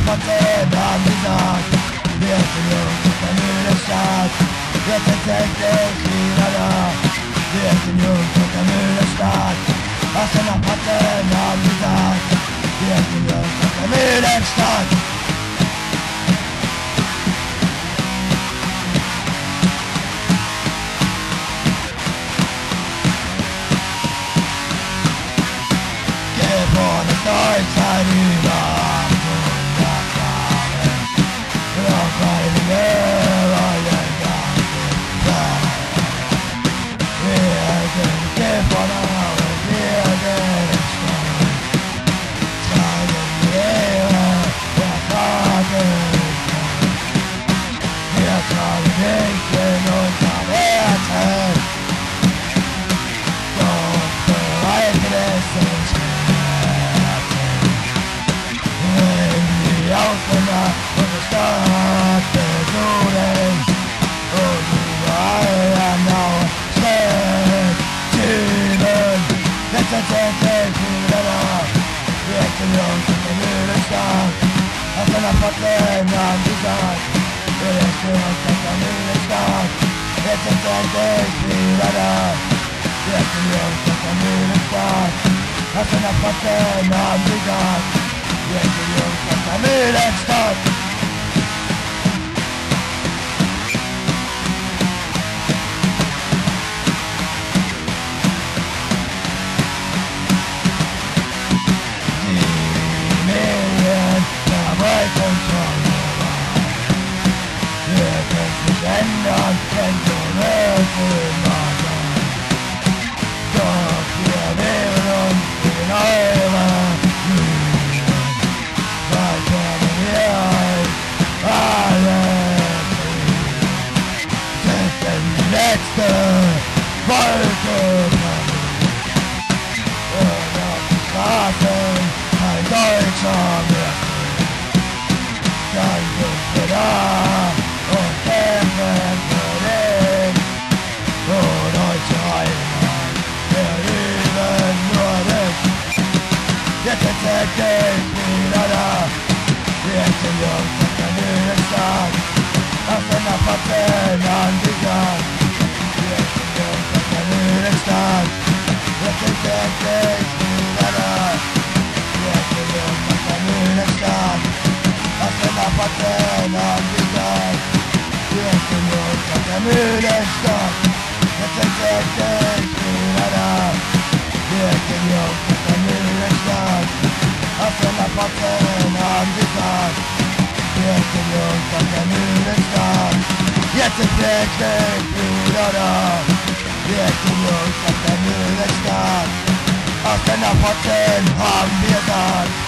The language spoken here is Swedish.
fått en anvisad. Vet du lugnt att nu är det start. Vet du tänkte skillnaderna. Vet du lugnt att nu är det start. Att sen har fått en anvisad. Vet du lugnt att nu är det start. Starts I do not but I'll find the air all you got we're gonna get for now and we're gonna start time in the air we're talking we're talking on time air don't feel like this Open up when the start is rolling. Oh, I am now scared. Demon, let's take it up. It's a long time to start. I'm gonna put them on the side. It's a long time to start. It's a take it up. It's a long time to start. I'm gonna put them on the side. Vet du lugnt att nu är det start. Meningen när mig kontrollerar. Det finns ändan en gång för magen. Då blir det runt i din ögon. Letzte Wolke und auf die Straßen ein deutscher Märchen. Dann sind wir da und kämpfen für dich. Oh, deutsche Heimat, wir lieben nur dich. Jetzt erzählt dich wieder da. Jetzt sind wir uns auf der Mühle stark. Aus einer Patten an die Gang. Start. Let's take this together. Yes, we will make a new start. I said I put them on the gun. Yes, we will make a new start. Let's take this together. Yes, we will make a new start. I said I put them on the gun. Yes, we will make a new start. Yes, we take this together. Vet du lugnt att nu är det start. Att den har fått en handledare.